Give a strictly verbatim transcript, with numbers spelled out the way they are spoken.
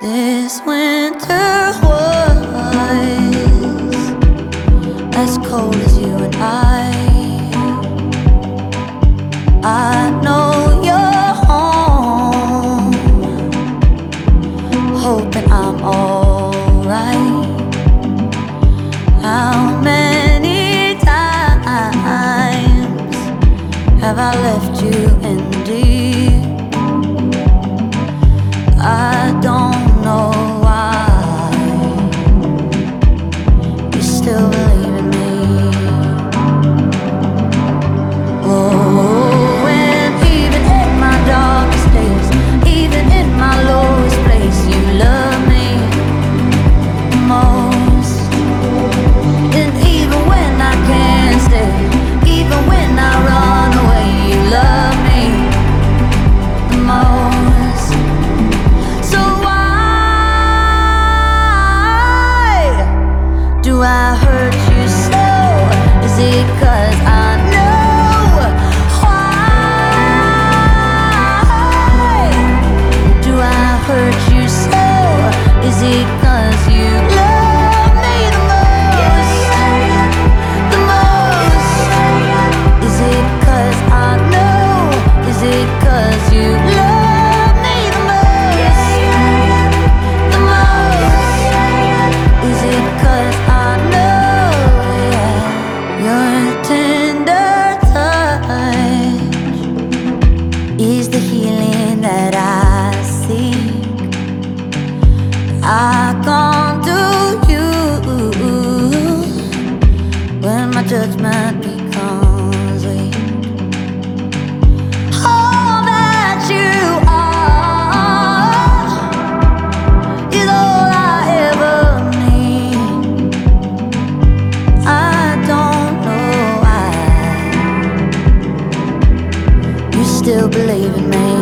This winter was as cold as you and I. I know you're home, hoping I'm alright. How many times have I left you in the deep? I don't know why you still believe in me. Oh, and even in my darkest days, even in my lowest place, you love me the most. And even when I can't stay, even when I run away, you love me the most. So do I hurt you so? Is it 'cause I know why? Do I hurt you so? Is it 'cause you love me the most? The most? Is it 'cause I know? Is it 'cause you love me the most? The most? Is it 'cause I know, yeah, your tender touch is the healing that I seek. I come to you when my judgment becomes weak. All that you are is all I ever need. I don't know why you still believe in me.